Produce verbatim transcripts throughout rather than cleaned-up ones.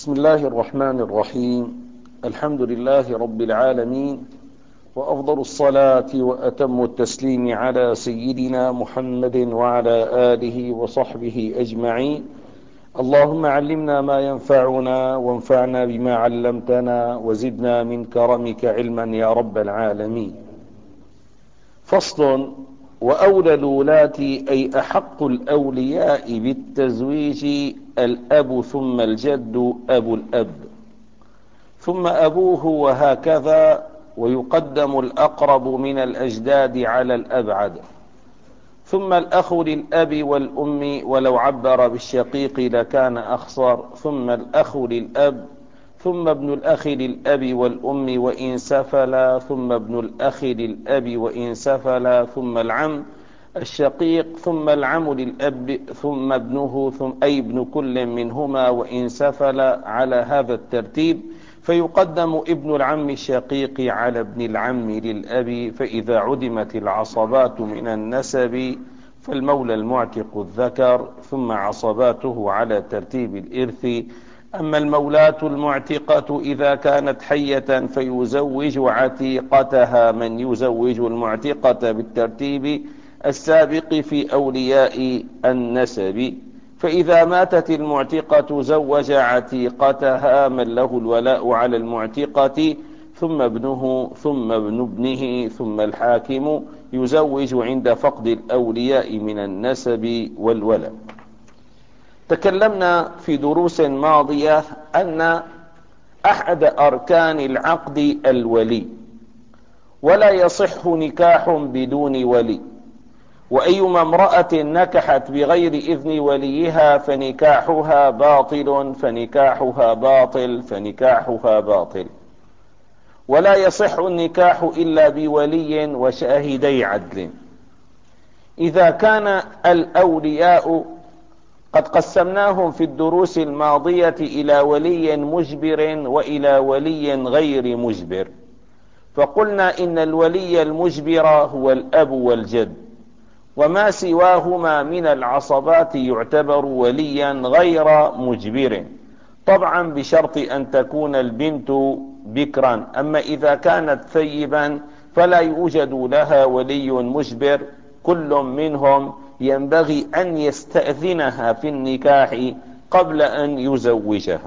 بسم الله الرحمن الرحيم. الحمد لله رب العالمين، وأفضل الصلاة وأتم التسليم على سيدنا محمد وعلى آله وصحبه أجمعين. اللهم علمنا ما ينفعنا وانفعنا بما علمتنا وزدنا من كرمك علما يا رب العالمين. فصل: وأولى الولاة أي أحق الأولياء بالتزويج الأب ثم الجد أبو الأب ثم أبوه وهكذا، ويقدم الأقرب من الأجداد على الأبعد، ثم الأخ للأب والأم ولو عبر بالشقيق لكان أخصر، ثم الأخ للأب، ثم ابن الأخ للأب والأم وإن سفلا، ثم ابن الأخ للأب وإن سفلا، ثم العم الشقيق، ثم العم للأب، ثم ابنه، ثم أي ابن كل منهما وإن سفلا، على هذا الترتيب. فيقدم ابن العم الشقيق على ابن العم للأب، فإذا عدمت العصبات من النسب فالمولى المعتق الذكر، ثم عصباته على ترتيب الإرث. أما المولاة المعتقة إذا كانت حية فيزوج عتيقتها من يزوج المعتقة بالترتيب السابق في أولياء النسب. فإذا ماتت المعتقة زوج عتيقتها من له الولاء على المعتقة، ثم ابنه، ثم ابن ابنه، ثم الحاكم يزوج عند فقد الأولياء من النسب والولاء. تكلمنا في دروس ماضية أن أحد أركان العقد الولي، ولا يصح نكاح بدون ولي، وأيما امرأة نكحت بغير إذن وليها فنكاحها باطل فنكاحها باطل فنكاحها باطل. ولا يصح النكاح إلا بولي وشاهدي عدل. إذا كان الأولياء قد قسمناهم في الدروس الماضية إلى ولي مجبر وإلى ولي غير مجبر، فقلنا إن الولي المجبر هو الأب والجد، وما سواهما من العصبات يعتبر وليا غير مجبر، طبعا بشرط أن تكون البنت بكرا. أما إذا كانت ثيبا فلا يوجد لها ولي مجبر، كل منهم ينبغي أن يستأذنها في النكاح قبل أن يزوجها.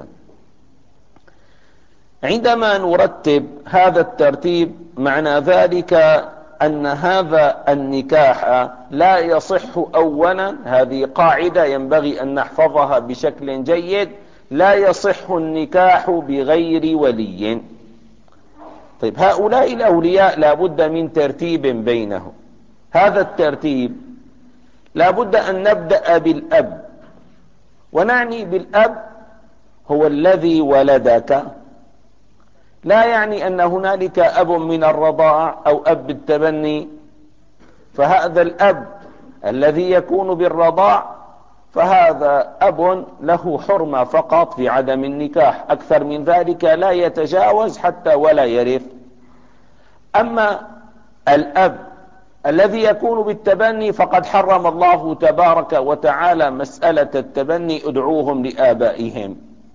عندما نرتب هذا الترتيب معنى ذلك أن هذا النكاح لا يصح أولا، هذه قاعدة ينبغي أن نحفظها بشكل جيد، لا يصح النكاح بغير ولي. طيب، هؤلاء الأولياء لا بد من ترتيب بينهم. هذا الترتيب لا بد أن نبدأ بالأب، ونعني بالأب هو الذي ولدك، لا يعني أن هنالك أب من الرضاع أو أب بالتبني، فهذا الأب الذي يكون بالرضاع فهذا أب له حرمة فقط في عدم النكاح، أكثر من ذلك لا يتجاوز حتى ولا يرث. أما الأب الذي يكون بالتبني فقد حرم الله تبارك وتعالى مسألة التبني، ادعوهم لآبائهم،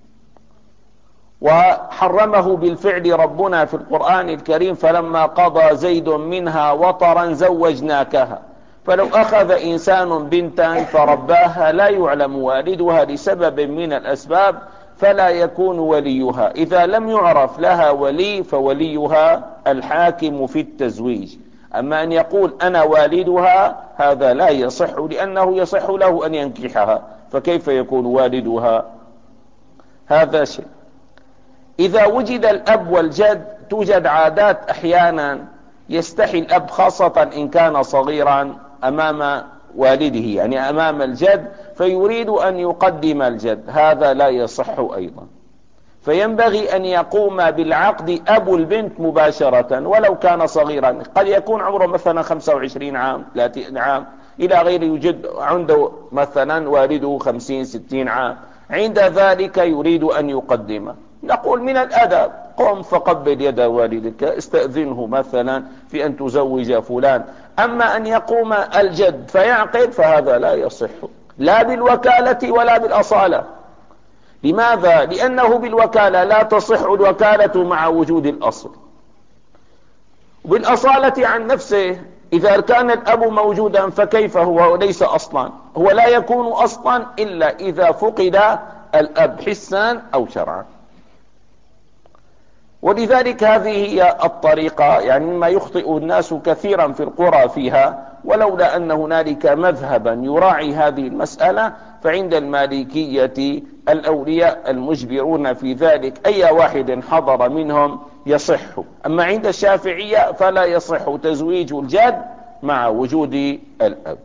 وحرمه بالفعل ربنا في القرآن الكريم: فلما قضى زيد منها وطرا زوجناكها. فلو أخذ إنسان بنتا فرباها لا يعلم والدها لسبب من الأسباب فلا يكون وليها. إذا لم يعرف لها ولي فوليها الحاكم في التزويج. أما أن يقول أنا والدها هذا لا يصح، لأنه يصح له أن ينكحها، فكيف يكون والدها؟ هذا شيء. إذا وجد الأب والجد توجد عادات أحيانا يستحي الأب، خاصة إن كان صغيرا، أمام والده، يعني أمام الجد، فيريد أن يقدم الجد، هذا لا يصح أيضا. فينبغي أن يقوم بالعقد أبو البنت مباشرة ولو كان صغيرا، قد يكون عمره مثلا خمسة وعشرين عام ثلاثين عام إلى غير، يوجد عنده مثلا والده خمسين ستين عام، عند ذلك يريد أن يقدمه، نقول من الأدب: قم فقبل يد والدك، استأذنه مثلا في أن تزوج فلان. أما أن يقوم الجد فيعقد فهذا لا يصح، لا بالوكالة ولا بالأصالة، لماذا؟ لأنه بالوكالة لا تصح الوكالة مع وجود الأصل. بالأصالة عن نفسه إذا كان الأب موجودا فكيف هو ليس أصلا؟ هو لا يكون أصلا إلا إذا فقد الأب حسا أو شرعا. ولذلك هذه هي الطريقة، يعني مما يخطئ الناس كثيرا في القرى فيها، ولولا أن هنالك مذهبا يراعي هذه المسألة، فعند المالكية الأولياء المجبرون في ذلك أي واحد حضر منهم يصح. أما عند الشافعية فلا يصح تزويج الجد مع وجود الأب.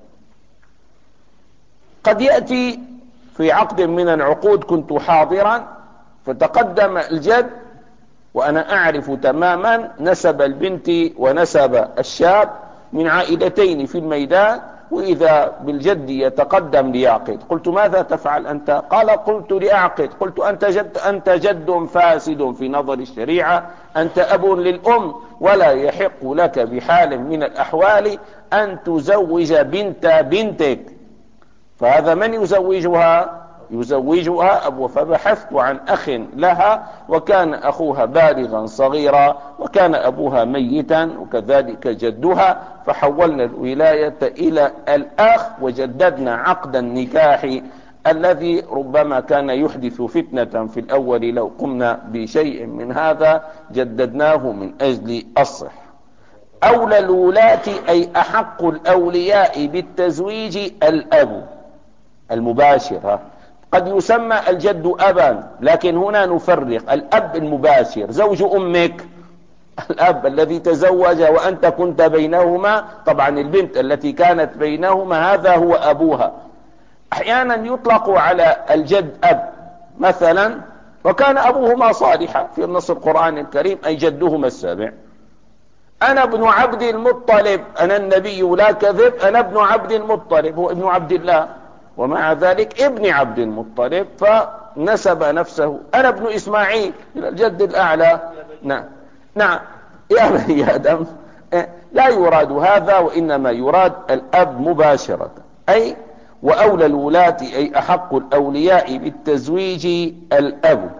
قد يأتي في عقد من العقود كنت حاضرا فتقدم الجد وأنا أعرف تماما نسب البنت ونسب الشاب من عائلتين في الميدان، وإذا بالجد يتقدم ليعقد. قلت ماذا تفعل أنت؟ قال قلت لأعقد. قلت أنت جد, أنت جد فاسد في نظر الشريعة، أنت أب للأم، ولا يحق لك بحال من الأحوال أن تزوج بنت بنتك. فهذا من يزوجها؟ يزوجها أبو. فبحثت عن أخ لها وكان أخوها بالغا صغيرا وكان أبوها ميتا وكذلك جدها، فحولنا الولاية إلى الأخ وجددنا عقد النكاح الذي ربما كان يحدث فتنة في الأول. لو قمنا بشيء من هذا جددناه من أجل الصح. أولى الولاة أي أحق الأولياء بالتزويج الأب المباشر. قد يسمى الجد أبا، لكن هنا نفرق. الأب المباشر زوج أمك، الأب الذي تزوج وأنت كنت بينهما، طبعا البنت التي كانت بينهما هذا هو أبوها. أحيانا يطلق على الجد أب مثلا وكان أبوهما صالحا في النص القرآن الكريم أي جدهما السابع. أنا ابن عبد المطلب، أنا النبي لا كذب، أنا ابن عبد المطلب، هو ابن عبد الله ومع ذلك ابن عبد المطلب فنسب نفسه. أنا ابن إسماعيل إلى الجد الأعلى. نعم نعم يا بني آدم، لا يراد هذا، وإنما يراد الأب مباشرة. أي وأولى الولاة أي أحق الأولياء بالتزويج الأب.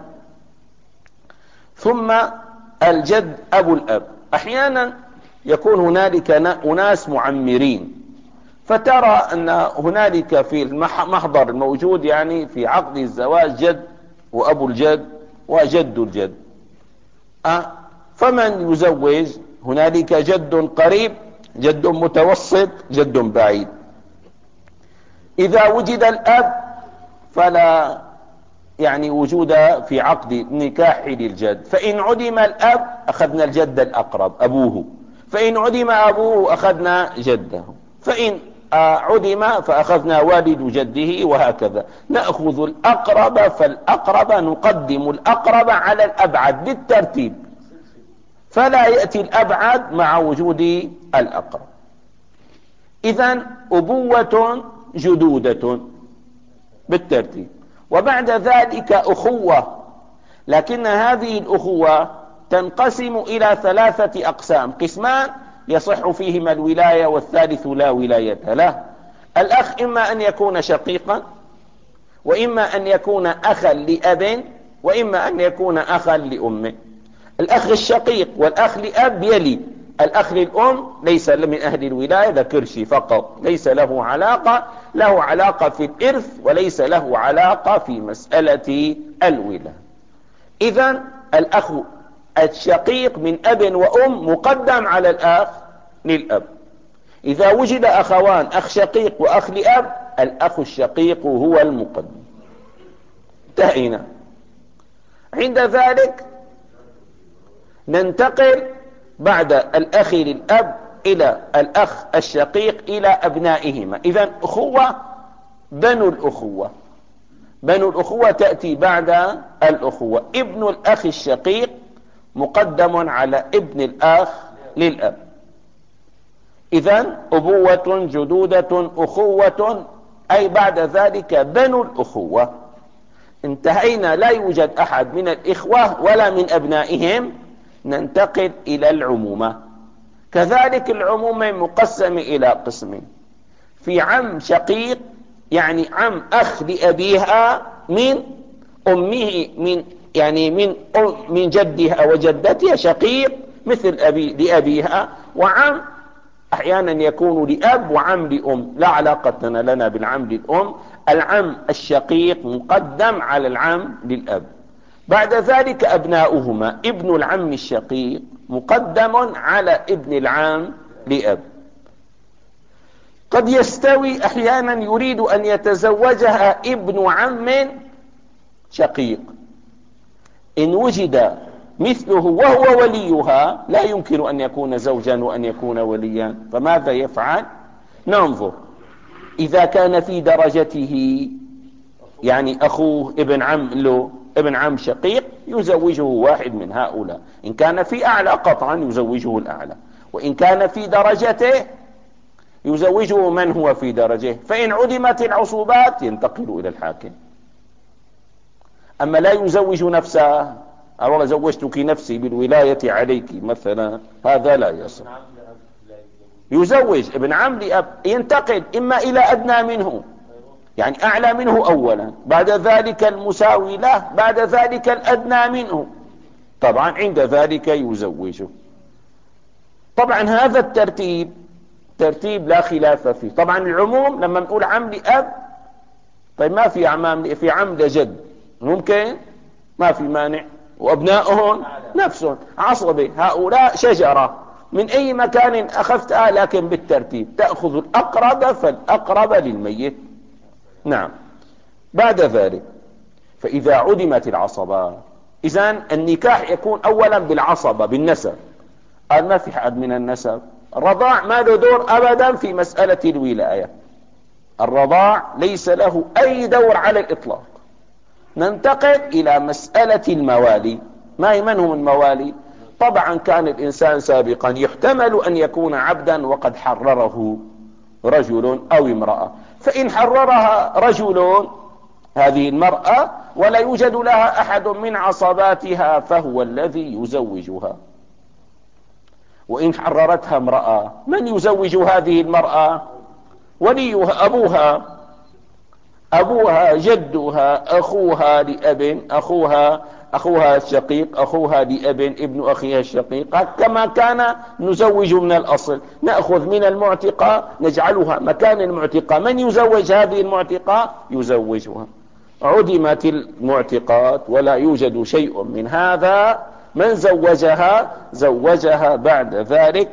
ثم الجد أبو الأب. أحيانا يكون هنالك أناس معمرين، فترى أن هنالك في المحضر الموجود يعني في عقد الزواج جد وأبو الجد وجد الجد. أه فمن يزوج؟ هنالك جد قريب، جد متوسط، جد بعيد. إذا وجد الأب فلا يعني وجود في عقد نكاح للجد. فإن عدم الأب أخذنا الجد الأقرب أبوه، فإن عدم أبوه أخذنا جده، فإن عدم فأخذنا والد جده، وهكذا نأخذ الأقرب فالأقرب، نقدم الأقرب على الأبعد بالترتيب، فلا يأتي الأبعد مع وجود الأقرب. إذن أبوة جدودة بالترتيب. وبعد ذلك أخوة، لكن هذه الأخوة تنقسم إلى ثلاثة أقسام. قسمان يصح فيهما الولاية والثالث لا ولاية له. الأخ إما أن يكون شقيقا، وإما أن يكون أخا لأب، وإما أن يكون أخا لأم. الأخ الشقيق والأخ لأب يلي الأخ للأم، ليس من أهل الولاية، ذكرشي فقط، ليس له علاقة، له علاقة في الإرث وليس له علاقة في مسألة الولاية. إذن الأخ الشقيق من أب وأم مقدم على الأخ للأب. إذا وجد أخوان، أخ شقيق وأخ لأب، الأخ الشقيق هو المقدم. انتهينا. عند ذلك ننتقل بعد الأخ للأب إلى الأخ الشقيق إلى أبنائهما. إذن أخوة بنو الأخوة، بنو الأخوة تأتي بعد الأخوة. ابن الأخ الشقيق مقدم على ابن الأخ للأب. إذن أبوة جدودة أخوة، أي بعد ذلك بنو الأخوة. انتهينا. لا يوجد أحد من الإخوة ولا من أبنائهم. ننتقل إلى العمومة. كذلك العمومة مقسم إلى قسمين. في عم شقيق، يعني عم أخ لأبيها من أمه من يعني من أم من جدها وجدتها شقيق مثل أبي لأبيها، وعم أحيانا يكون لأب وعم لأم، لا علاقة لنا بالعم للأم. العم الشقيق مقدم على العم للأب. بعد ذلك أبناؤهما، ابن العم الشقيق مقدم على ابن العم لأب. قد يستوي أحيانا يريد أن يتزوجها ابن عم شقيق، إن وجد مثله وهو وليها لا يمكن أن يكون زوجا وأن يكون وليا، فماذا يفعل؟ ننظر. إذا كان في درجته يعني أخوه ابن عم له ابن عم شقيق يزوجه واحد من هؤلاء، إن كان في أعلى قطعا يزوجه الأعلى، وإن كان في درجته يزوجه من هو في درجه. فإن عدمت العصوبات ينتقل إلى الحاكم. أما لا يزوج نفسه، والله زوجتك نفسي بالولاية عليك مثلا، هذا لا يصح. يزوج ابن عم لأب، ينتقل إما إلى أدنى منه يعني أعلى منه أولا، بعد ذلك المساوي له، بعد ذلك الأدنى منه، طبعا عند ذلك يزوجه. طبعا هذا الترتيب ترتيب لا خلاف فيه. طبعا العموم لما نقول عم لأب، طيب ما في عمام، في عم لجد ممكن، ما في مانع، وأبنائهم نفسهم عصبة، هؤلاء شجرة من أي مكان أخذتها لكن بالترتيب، تأخذ الأقرب فالأقرب للميت. نعم. بعد ذلك فإذا عدمت العصبة، إذن النكاح يكون أولا بالعصبة بالنسب. قال ما في حد من النسب، الرضاع ما له دور أبدا في مسألة الولاية، الرضاع ليس له أي دور على الإطلاق. ننتقل إلى مسألة الموالي. ما هي من هم الموالي؟ طبعا كان الإنسان سابقا يحتمل أن يكون عبدا وقد حرره رجل أو امرأة، فإن حررها رجل هذه المرأة ولا يوجد لها أحد من عصباتها فهو الذي يزوجها. وإن حررتها امرأة، من يزوج هذه المرأة؟ وليها، أبوها أبوها جدها، أخوها لأب، أخوها أخوها الشقيق، أخوها لأب، ابن أخيها الشقيق، كما كان نزوج من الأصل. نأخذ من المعتقة نجعلها مكان المعتقة، من يزوج هذه المعتقة؟ يزوجها. عدمت المعتقات ولا يوجد شيء من هذا، من زوجها زوجها بعد ذلك.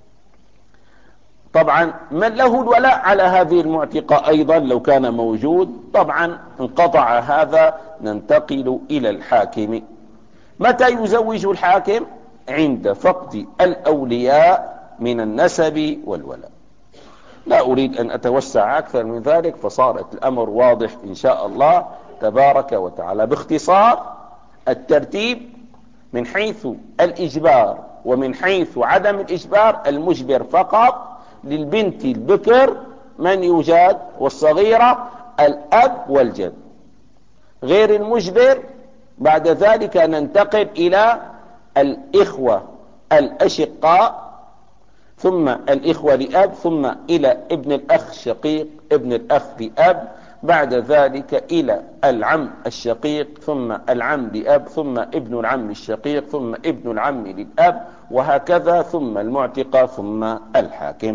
طبعا من له الولاء على هذه المعتقة أيضا لو كان موجود، طبعا انقطع هذا، ننتقل إلى الحاكم. متى يزوج الحاكم؟ عند فقد الأولياء من النسب والولاء. لا أريد أن أتوسع أكثر من ذلك، فصارت الأمر واضح إن شاء الله تبارك وتعالى. باختصار الترتيب من حيث الإجبار ومن حيث عدم الإجبار: المجبر فقط للبنت البكر من يوجد والصغيرة الأب والجد، غير المجبر. بعد ذلك ننتقل إلى الإخوة الأشقاء، ثم الإخوة لأب، ثم إلى ابن الأخ الشقيق، ابن الأخ لأب، بعد ذلك إلى العم الشقيق، ثم العم لأب، ثم ابن العم الشقيق، ثم ابن العم للأب، وهكذا، ثم المعتقة، ثم الحاكم.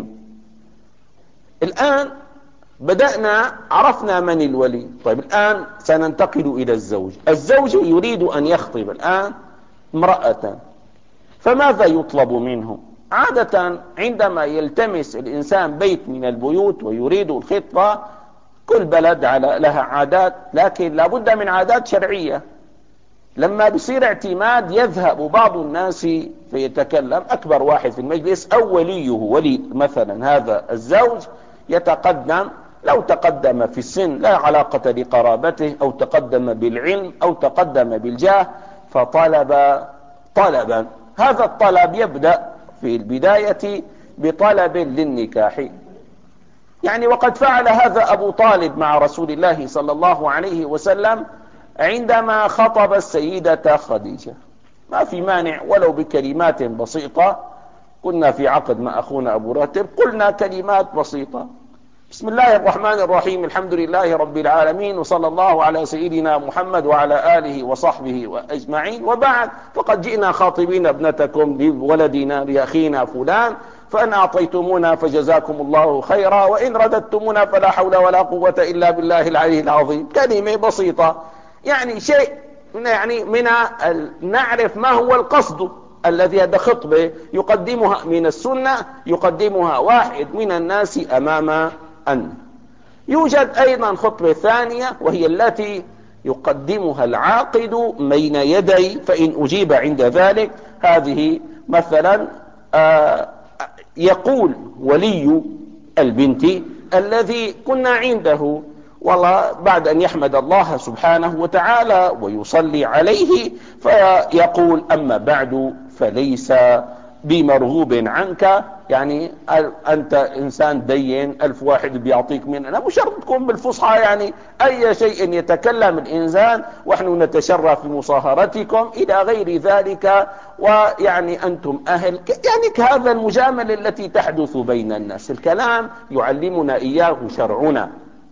الآن بدأنا عرفنا من الولي. طيب الآن سننتقل إلى الزوج. الزوج يريد أن يخطب الآن امرأة، فماذا يطلب منه؟ عادة عندما يلتمس الإنسان بيت من البيوت ويريد الخطبة، كل بلد على لها عادات، لكن لابد من عادات شرعية. لما بيصير اعتماد يذهب بعض الناس فيتكلم، أكبر واحد في المجلس أو وليه، ولي مثلا هذا الزوج يتقدم، لو تقدم في السن لا علاقة لقرابته، أو تقدم بالعلم، أو تقدم بالجاه، فطلب طلبا. هذا الطلب يبدأ في البداية بطلب للنكاح، يعني وقد فعل هذا أبو طالب مع رسول الله صلى الله عليه وسلم عندما خطب السيدة خديجة. ما في مانع ولو بكلمات بسيطة. كنا في عقد مع أخونا أبو راتب، قلنا كلمات بسيطة، بسم الله الرحمن الرحيم، الحمد لله رب العالمين، وصلى الله على سيدنا محمد وعلى آله وصحبه وأجمعين، وبعد، فقد جئنا خاطبين ابنتكم لولدنا لأخينا فلان، فإن أعطيتمونا فجزاكم الله خيرا، وإن رددتمونا فلا حول ولا قوة إلا بالله العلي العظيم. كلمة بسيطة، يعني شيء يعني من نعرف ما هو القصد الذي هذا خطبة يقدمها من السنة، يقدمها واحد من الناس أمام أن. يوجد أيضا خطبة ثانية وهي التي يقدمها العاقد بين يدي، فإن أجيب عند ذلك هذه مثلا آه يقول ولي البنت الذي كنا عنده، والله بعد أن يحمد الله سبحانه وتعالى ويصلي عليه فيقول: أما بعد فليس بمرغوب عنك، يعني أنت إنسان دين، ألف واحد بيعطيك من أنا، مش شرط تكون بالفصحى، يعني أي شيء يتكلم الإنسان ونحن نتشرف بمصاهرتكم إلى غير ذلك، ويعني أنتم أهل، يعني كهذا المجاملة التي تحدث بين الناس. الكلام يعلمنا إياه شرعنا.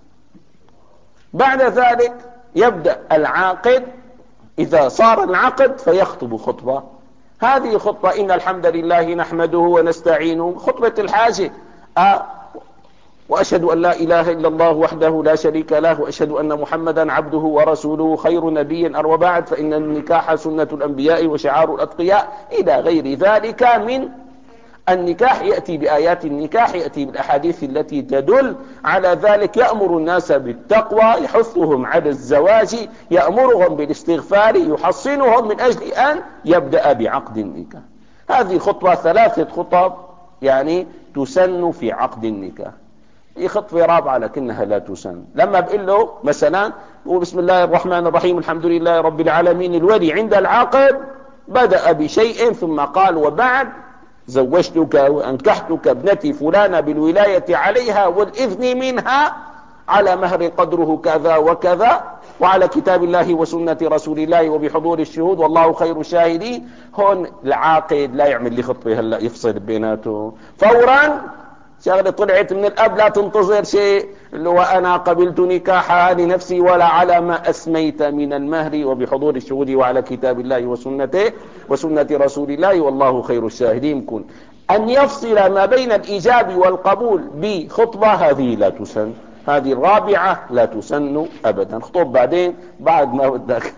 بعد ذلك يبدأ العاقد، إذا صار العقد فيخطب خطبة. هذه خطبة: إن الحمد لله نحمده ونستعينه، خطبة الحاجة. آه وأشهد أن لا إله إلا الله وحده لا شريك له، وأشهد أن محمدا عبده ورسوله خير نبي أروى بعد، فإن النكاح سنة الأنبياء وشعار الأتقياء، إلى غير ذلك من النكاح. يأتي بآيات النكاح، يأتي بالأحاديث التي تدل على ذلك، يأمر الناس بالتقوى، يحثهم على الزواج، يأمرهم بالاستغفار، يحصنهم من أجل أن يبدأ بعقد النكاح. هذه خطبة، ثلاثة خطب يعني تسن في عقد النكاح. هي خطبة رابعة لكنها لا تسن. لما بقول له مثلا بسم الله الرحمن الرحيم الحمد لله رب العالمين، الولي عند العقد بدأ بشيء ثم قال: وبعد زوجتك وأنكحتك ابنتي فلانة بالولاية عليها والإذن منها على مهر قدره كذا وكذا، وعلى كتاب الله وسنة رسول الله وبحضور الشهود والله خير الشاهدين. هون العاقد لا يعمل لي خطبة هلا يفصل بيناته فورا. شغله طلعت من الأب، لا تنتظر شيء، اللي هو أنا قبلت نكاحها لنفسي ولا على ما أسميت من المهر وبحضور الشهود وعلى كتاب الله وسنته وسنة رسول الله والله خير الشاهدين. كن أن يفصل ما بين الإيجاب والقبول بخطبة، هذه لا تسن. هذه الرابعة لا تسن أبدا. خطب بعدين بعد ما بدك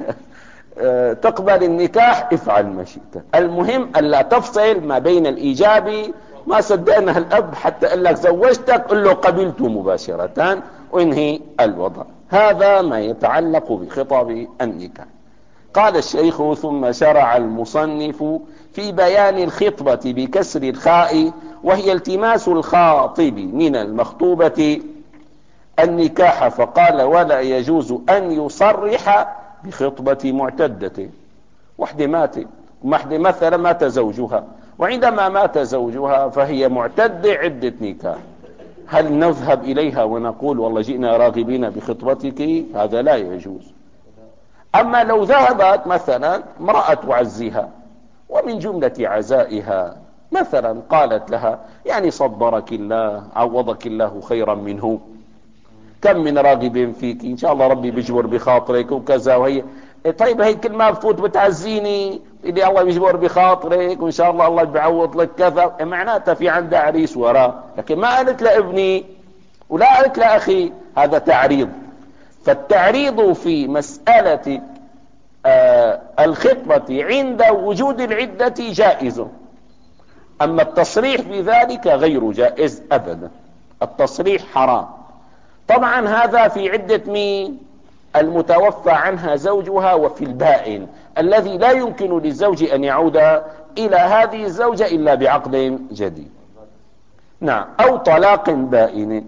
تقبل النكاح افعل ما شئت، المهم ألا تفصل ما بين الإيجاب. ما صدقنا الأب حتى قال لك زوجتك قل له قبلت مباشرة وانهي الوضع. هذا ما يتعلق بخطب النكاح. قال الشيخ: ثم شرع المصنف في بيان الخطبة بكسر الخاء، وهي التماس الخاطب من المخطوبة النكاح، فقال: ولا يجوز أن يصرح بخطبة معتدة. وحدة ماتت، وحدة مثلا مات زوجها، وعندما مات زوجها فهي معتدة عدة نكاح، هل نذهب إليها ونقول والله جئنا راغبين بخطبتك؟ هذا لا يجوز. أما لو ذهبت مثلا امرأة عزها ومن جملة عزائها مثلا قالت لها يعني صبرك الله عوضك الله خيرا منه، كم من راغب فيك، إن شاء الله ربي بيجبر بخاطرك وكذا، وهي طيب هي كل ما بفوت بتعزيني اللي الله بيجبر بخاطرك وإن شاء الله الله بيعوض لك كذا، معناتها في عندها عريس وراه. لكن ما قلت لابني ولا قلت لأخي، هذا تعريض. فالتعريض في مسألة آه الخطبة عند وجود العدة جائز، أما التصريح بذلك غير جائز أبدا. التصريح حرام. طبعا هذا في عدة مين؟ المتوفى عنها زوجها، وفي البائن الذي لا يمكن للزوج أن يعود إلى هذه الزوجة إلا بعقد جديد، نعم، أو طلاق بائن،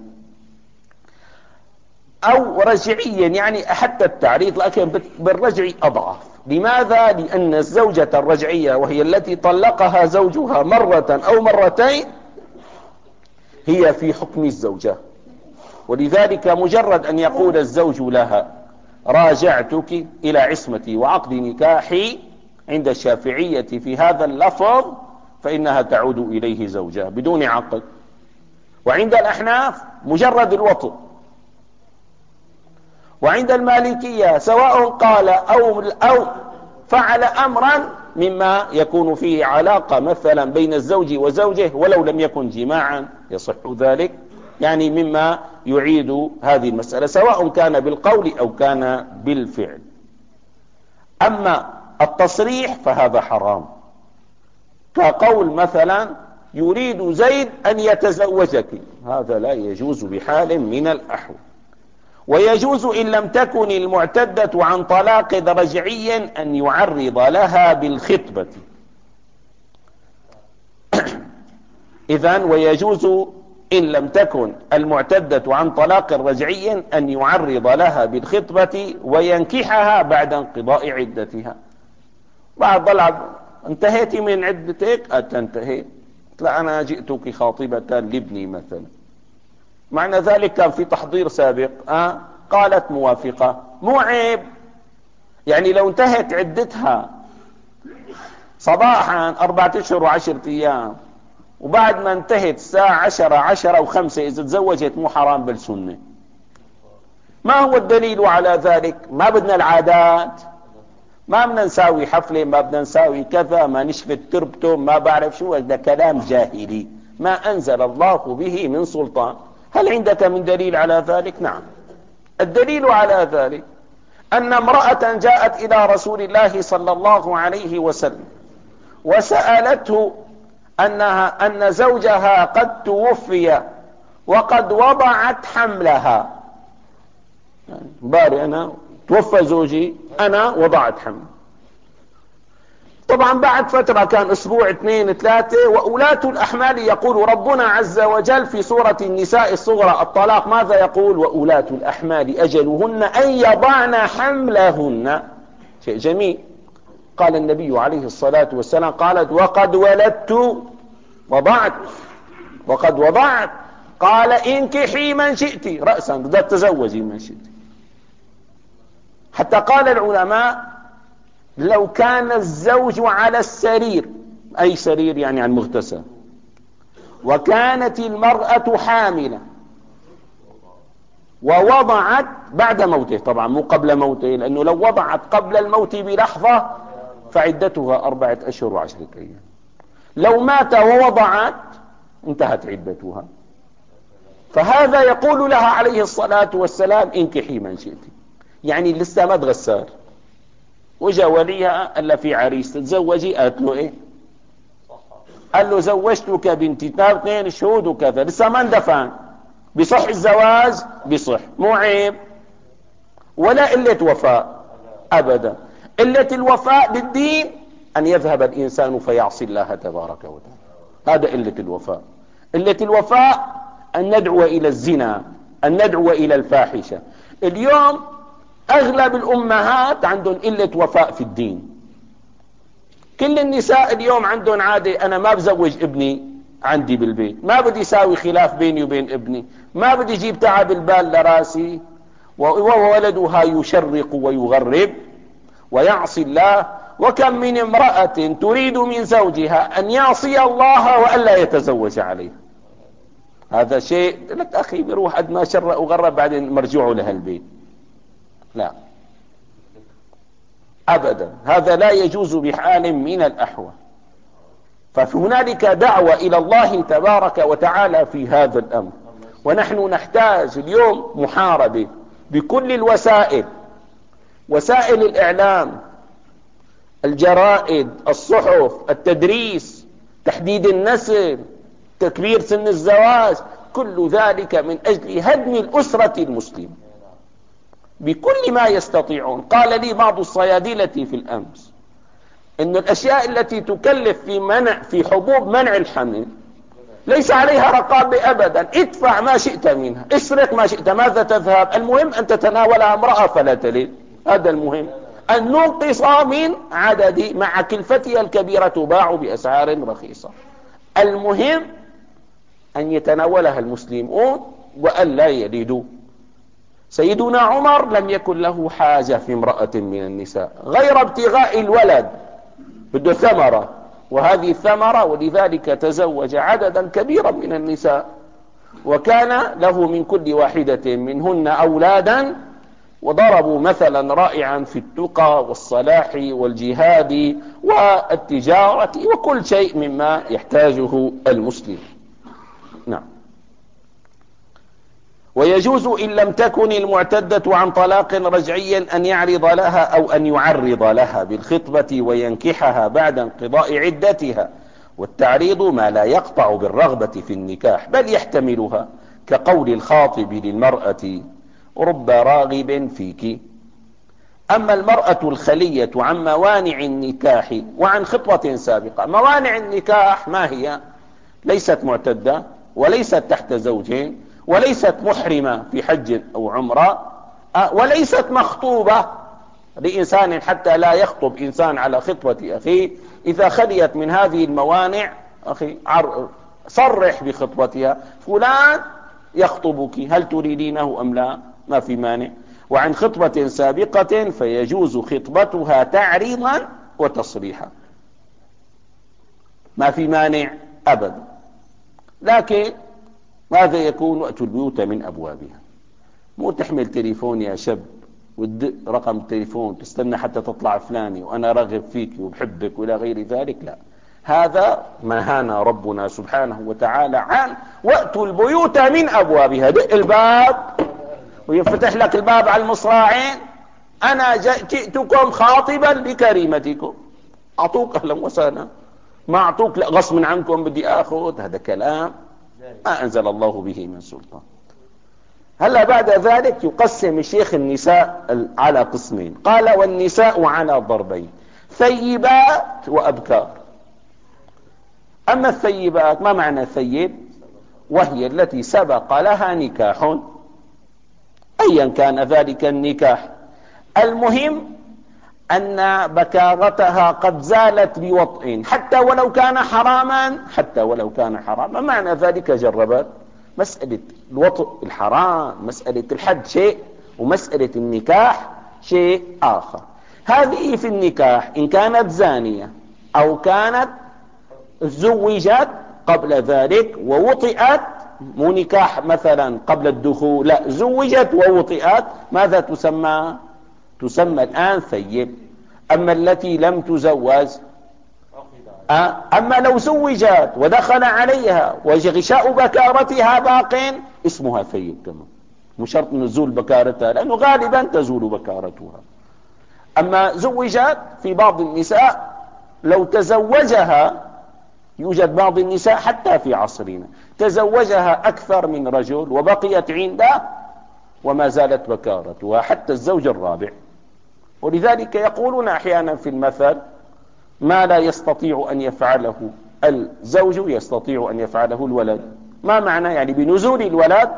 أو رجعيا، يعني حتى التعريض لكن بالرجع أضعف. لماذا؟ لأن الزوجة الرجعية وهي التي طلقها زوجها مرة أو مرتين هي في حكم الزوجة، ولذلك مجرد أن يقول الزوج لها راجعتك إلى عصمتي وعقد نكاحي عند الشافعية في هذا اللفظ، فإنها تعود إليه زوجها بدون عقد. وعند الأحناف مجرد الوطء. وعند المالكية سواء قال أو, أو فعل أمرا مما يكون فيه علاقة مثلا بين الزوج وزوجه ولو لم يكن جماعا يصح ذلك، يعني مما يعيد هذه المسألة سواء كان بالقول أو كان بالفعل. أما التصريح فهذا حرام، كقول مثلا يريد زيد أن يتزوجك، هذا لا يجوز بحال من الأحوال. ويجوز إن لم تكن المعتدة عن طلاق رجعي أن يعرض لها بالخطبة. إذن ويجوز إن لم تكن المعتدة عن طلاق رجعي أن يعرض لها بالخطبة وينكحها بعد انقضاء عدتها. بعد ضلع انتهيت من عدتك أتنتهي، لا أنا جئتك خاطبة لابني مثلا، معنى ذلك كان في تحضير سابق، آه قالت موافقة، مو عيب. يعني لو انتهت عدتها صباحا أربعة أشهر وعشرة أيام وبعد ما انتهت الساعة عشرة عشرة وخمسة إذا تزوجت مو حرام بالسنة. ما هو الدليل على ذلك؟ ما بدنا العادات، ما بدنا نساوي حفلة، ما بدنا نساوي كذا، ما نشفت تربته، ما بعرف شو، هذا كلام جاهلي ما أنزل الله به من سلطان. هل عندك من دليل على ذلك؟ نعم، الدليل على ذلك أن امرأة جاءت إلى رسول الله صلى الله عليه وسلم وسألته أنها أن زوجها قد توفي وقد وضعت حملها، يعني باري أنا توفى زوجي أنا وضعت حمل. طبعا بعد فترة كان أسبوع اثنين ثلاثة، وأولاة الأحمال يقول ربنا عز وجل في سورة النساء الصغرى الطلاق ماذا يقول؟ وأولاة الأحمال أجلهن أن يضعن حملهن. شيء جميل. قال النبي عليه الصلاة والسلام قالت وقد ولدت وضعت وقد وضعت، قال انكحي من شئت رأسا، بدها تتزوجي من شئت. حتى قال العلماء لو كان الزوج على السرير، أي سرير يعني عن مغتسل، وكانت المرأة حاملة ووضعت بعد موته، طبعا مو قبل موته، لأنه لو وضعت قبل الموت بلحظة فعدتها أربعة أشهر وعشرة أيام. لو مات ووضعت انتهت عدتها. فهذا يقول لها عليه الصلاة والسلام انكحي من شئت، يعني لسه ما تغسر. وجاء وليها قال له في عريس تتزوجي، قالت له ايه؟ قال له زوجتك بنتي، اثنين شهود وكذا، لسه ما اندفن. بصح الزواج؟ بصح، مو عيب ولا قلة وفاء ابدا. قلة الوفاء بالدين ان يذهب الانسان فيعصي الله تبارك وتعالى، هذا قلة الوفاء. قلة الوفاء ان ندعو الى الزنا، ان ندعو الى الفاحشة. اليوم اغلب الامهات عندهم قلة وفاء في الدين. كل النساء اليوم عندهم عادة، انا ما بزوج ابني عندي بالبيت، ما بدي يساوي خلاف بيني وبين ابني، ما بدي يجيب تعب البال لراسي، وولدها يشرق ويغرب ويعصي الله. وكم من امرأة تريد من زوجها ان يعصي الله والا يتزوج عليها. هذا شيء لك اخي بروح قد ما شرق وغرب بعدين مرجعه لها البيت، لا ابدا، هذا لا يجوز بحال من الاحوال. فهنالك دعوة الى الله تبارك وتعالى في هذا الامر. ونحن نحتاج اليوم محاربة بكل الوسائل، وسائل الاعلام، الجرائد، الصحف، التدريس، تحديد النسل، تكبير سن الزواج، كل ذلك من اجل هدم الاسرة المسلمة بكل ما يستطيعون. قال لي بعض الصيادلة في الامس ان الاشياء التي تكلف في منع في حبوب منع الحمل ليس عليها رقابة ابدا، ادفع ما شئت منها، اسرق ما شئت، ماذا تذهب؟ المهم ان تتناولها امرأة فلا تلد، هذا المهم. ان ننقص من عدد مع كلفتها الكبيرة تباع باسعار رخيصة. المهم ان يتناولها المسلمون وان لا يلدوا. سيدنا عمر لم يكن له حاجة في امرأة من النساء غير ابتغاء الولد، بده ثمرة، وهذه الثمرة، ولذلك تزوج عددا كبيرا من النساء. وكان له من كل واحدة منهن أولادا، وضربوا مثلا رائعا في التقى والصلاح والجهاد والتجارة وكل شيء مما يحتاجه المسلم. نعم. ويجوز إن لم تكن المعتدة عن طلاق رجعيا أن يعرض لها أو أن يعرض لها بالخطبة وينكحها بعد انقضاء عدتها، والتعريض ما لا يقطع بالرغبة في النكاح بل يحتملها، كقول الخاطب للمرأة رب راغب فيك. أما المرأة الخلية عن موانع النكاح وعن خطبة سابقة، موانع النكاح ما هي؟ ليست معتدة وليست تحت زوجين وليست محرمة في حج أو عمرة وليست مخطوبة لإنسان حتى لا يخطب إنسان على خطبة أخيه. إذا خليت من هذه الموانع أخي صرح بخطبتها، فلان يخطبك هل تريدينه أم لا؟ ما في مانع. وعن خطبة سابقة فيجوز خطبتها تعريضا وتصريحا، ما في مانع أبدا. لكن ماذا يكون؟ وقت البيوت من أبوابها، مو تحمل تليفون يا شاب وتدق رقم التليفون تستنى حتى تطلع فلاني وأنا راغب فيك وبحبك ولا غير ذلك، لا، هذا نهانا ربنا سبحانه وتعالى عن وقت البيوت من أبوابها. دق الباب ويفتح لك الباب على المصراعين، أنا جئتكم خاطبا لكريمتكم، أعطوك أهلا وسهلا، ما أعطوك لا غصب عنكم بدي أخذ، هذا كلام ما أنزل الله به من سلطان. هلا بعد ذلك يقسم الشيخ النساء على قسمين، قال والنساء على ضربين، ثيبات وأبكار. أما الثيبات، ما معنى ثيب؟ وهي التي سبق لها نكاح أيا كان ذلك النكاح، المهم أن بكارتها قد زالت بوطء حتى ولو كان حراما، حتى ولو كان حراما، معنى ذلك جربت. مسألة الوطء الحرام، مسألة الحد شيء، ومسألة النكاح شيء آخر. هذه في النكاح إن كانت زانية أو كانت زوجت قبل ذلك ووطئت، مو نكاح مثلا قبل الدخول، لا، زوجت ووطئت، ماذا تسمى؟ تسمى الآن ثيب. أما التي لم تزوج، أما لو زوجت ودخل عليها وغشاء بكارتها باق، اسمها ثيب كمان، مو شرط نزول بكارتها لأنه غالبا تزول بكارتها. أما زوجت في بعض النساء لو تزوجها، يوجد بعض النساء حتى في عصرنا تزوجها أكثر من رجل وبقيت عنده وما زالت بكارتها حتى الزوج الرابع. ولذلك يقولون أحيانا في المثل ما لا يستطيع أن يفعله الزوج يستطيع أن يفعله الولد. ما معنى؟ يعني بنزول الولد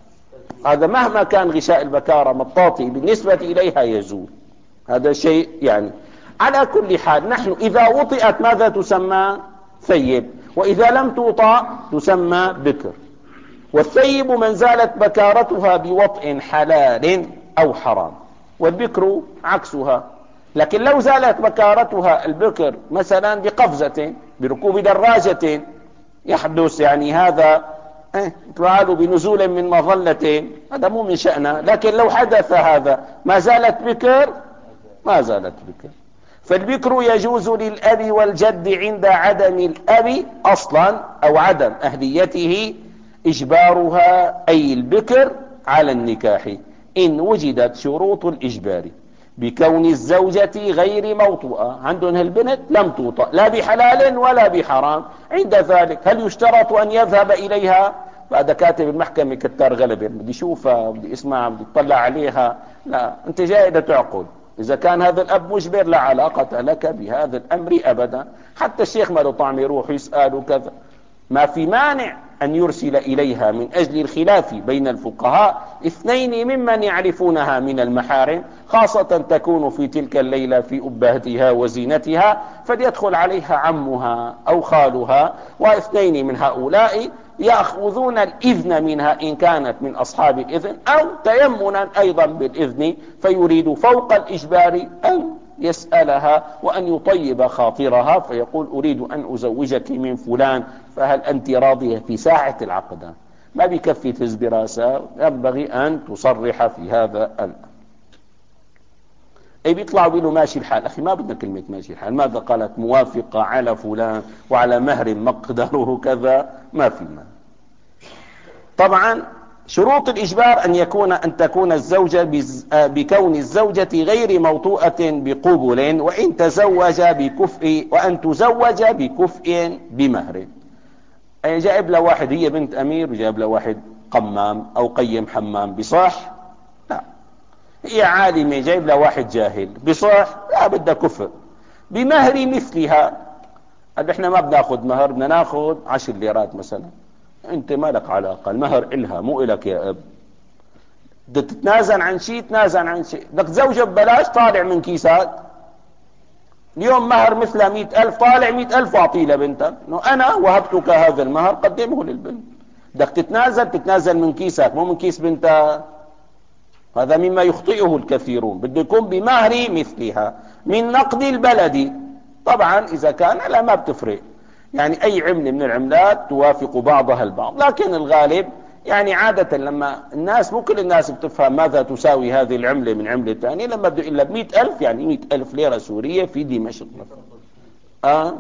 هذا مهما كان غشاء البكارة مطاطي بالنسبة إليها يزول، هذا شيء يعني. على كل حال نحن إذا وطئت ماذا تسمى؟ ثيب، وإذا لم توطأ تسمى بكر. والثيب من زالت بكارتها بوطء حلال أو حرام، والبكر عكسها. لكن لو زالت بكارتها البكر مثلا بقفزة، بركوب دراجة يحدث يعني هذا اه تعالوا بنزول من مظلة، هذا مو من شأنه. لكن لو حدث هذا ما زالت بكر، ما زالت بكر. فالبكر يجوز للأب والجد عند عدم الأب أصلا أو عدم أهليته إجبارها، أي البكر، على النكاح إن وجدت شروط الإجبار بكون الزوجة غير موطوءة. عندهم البنت لم توطأ لا بحلال ولا بحرام، عند ذلك هل يشترط أن يذهب إليها؟ بعد كاتب المحكمة كتار غلبة، بدي شوفها، بدي اسمعها، بدي اطلع عليها، لا، أنت جاي تعقل. إذا كان هذا الأب مجبر لا علاقة لك بهذا الأمر أبدا. حتى الشيخ ما له طعم يروح يسأل كذا، ما في مانع أن يرسل إليها من أجل الخلاف بين الفقهاء اثنين ممن يعرفونها من المحارم، خاصة تكون في تلك الليلة في أبهتها وزينتها، فليدخل عليها عمها أو خالها، واثنين من هؤلاء يأخذون الإذن منها إن كانت من أصحاب الإذن، أو تيمنا أيضا بالإذن، فيريد فوق الإجبار أن يسألها وأن يطيب خاطرها، فيقول أريد أن أزوجك من فلان، فهل أنت راضية في ساعة العقد؟ ما بيكفي تهز براسها، ينبغي أن تصرح في هذا الأمر. اي بيطلعوا بيقولوا ماشي الحال. اخي ما بدنا كلمة ماشي الحال، ماذا قالت موافقة على فلان وعلى مهر مقداره كذا، ما في ما. طبعا شروط الإجبار أن يكون أن تكون الزوجة بكون الزوجة غير موطوءة بقبل، وإن تزوج بكفء وأن تزوج بكفء بمهر. أي جايب له واحد هي بنت أمير وجايب له واحد قمام أو قيم حمام، بصح؟ لا. هي عالمة جايب له واحد جاهل، بصح؟ لا، بدها كفء بمهر مثلها. قال احنا ما بناخذ مهر، بدنا ناخذ عشر ليرات مثلا. انت ما لك علاقة، المهر إلها مو إلك يا اب. بدك تتنازل عن شيء تنازل عن شيء، بدك تزوجها ببلاش طالع من كيسك. اليوم مهر مثلها مئة ألف، طالع مئة ألف واعطيه لبنتك، انه انا وهبتك هذا المهر قدمه للبنت. بدك تتنازل تتنازل من كيسك مو من كيس بنتك. هذا مما يخطئه الكثيرون، بده يكون بمهر مثلها من نقد البلد. طبعا اذا كان لا ما بتفرق، يعني اي عملة من العملات توافق بعضها البعض، لكن الغالب يعني عادة لما الناس، مو كل الناس بتفهم ماذا تساوي هذه العملة من عملة ثانية، لما بده إلا بمئة ألف، يعني مئة ألف ليرة سورية في دمشق اه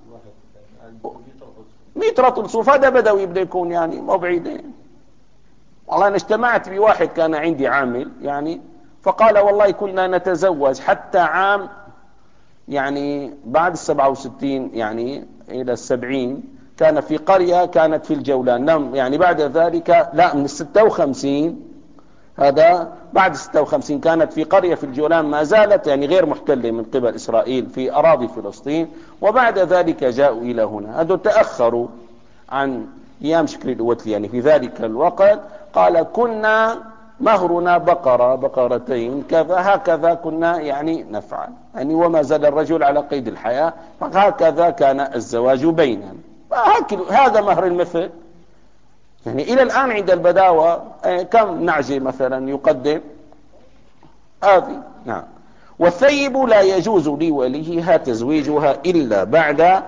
مئة رطل صوف، هذا بدوي بده يكون، يعني مو بعيدين. والله انا اجتمعت بواحد كان عندي عامل يعني، فقال والله كنا نتزوج حتى عام يعني بعد السبعة وستين يعني الى السبعين، كان في قرية كانت في الجولان. نعم يعني بعد ذلك لا، من الستة وخمسين، هذا بعد ستة وخمسين كانت في قرية في الجولان ما زالت يعني غير محتلة من قبل إسرائيل في أراضي فلسطين، وبعد ذلك جاءوا إلى هنا. هذول تأخروا عن أيام شكري الوتلي يعني في ذلك الوقت. قال كنا مهرنا بقرة بقرتين كذا، هكذا كنا يعني نفعل يعني، وما زال الرجل على قيد الحياة، فهكذا كان الزواج بيننا. هذا مهر المثل. يعني إلى الآن عند البداوة كم نعجة مثلا يقدم هذه. نعم. والثيب لا يجوز لوليها تزويجها إلا بعد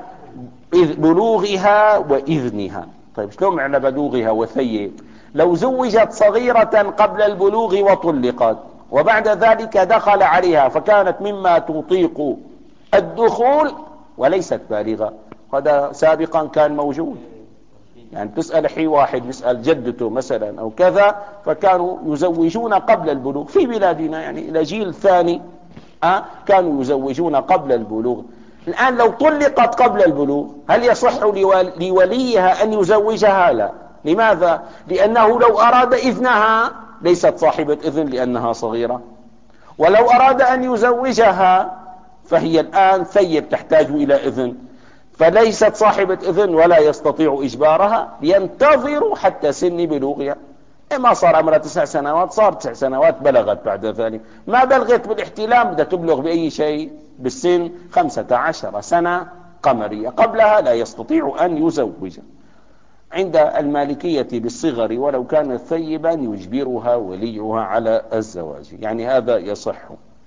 بلوغها وإذنها. طيب شلون معنى بلوغها وثيب؟ لو زوجت صغيرة قبل البلوغ وطلقت وبعد ذلك دخل عليها فكانت مما تطيق الدخول وليست بالغة، هذا سابقا كان موجود. يعني تسأل حي واحد يسأل جدته مثلا أو كذا، فكانوا يزوجون قبل البلوغ في بلادنا، يعني إلى جيل ثاني أه كانوا يزوجون قبل البلوغ. الآن لو طلقت قبل البلوغ هل يصح لوليها أن يزوجها؟ لا. لماذا؟ لأنه لو أراد إذنها ليست صاحبة إذن لأنها صغيرة، ولو أراد أن يزوجها فهي الآن ثيب تحتاج إلى إذن، فليست صاحبة إذن ولا يستطيع إجبارها، ينتظر حتى سن بلوغها. ما صار عمرها تسع سنوات، صار تسع سنوات بلغت، بعد ذلك ما بلغت بالاحتلام بدها تبلغ بأي شيء بالسن خمسة عشر سنة قمرية، قبلها لا يستطيع أن يزوجها. عند المالكية بالصغر ولو كانت ثيبا يجبرها وليها على الزواج، يعني هذا يصح.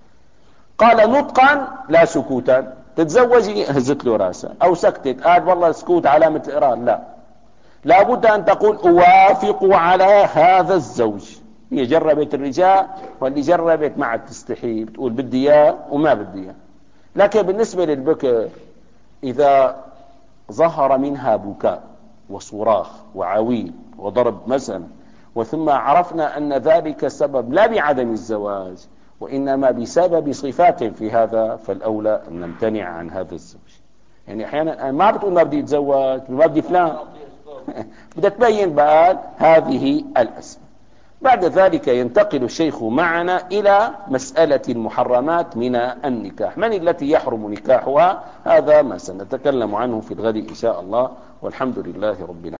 قال نطقا لا سكوتا، تتزوجي هزت له راسه او سكتت، قال والله سكوت علامة الإقرار، لا، لابد ان تقول اوافق على هذا الزوج. هي جربت الرجال واللي جربت ما عاد تستحي، بتقول بدي اياه وما بدي اياه. لكن بالنسبة للبكر اذا ظهر منها بكاء وصراخ وعويل وضرب مثلا، وثم عرفنا ان ذلك سبب لا بعدم الزواج وإنما بسبب صفات في هذا، فالأولى أن نمتنع عن هذا الزوج. يعني أحيانا ما بتقول ما بدي أتزوج ما بدي فلان بدها تبين بقى هذه الأسباب. بعد ذلك ينتقل الشيخ معنا إلى مسألة المحرمات من النكاح، من التي يحرم نكاحها؟ هذا ما سنتكلم عنه في الغد إن شاء الله، والحمد لله رب العالمين.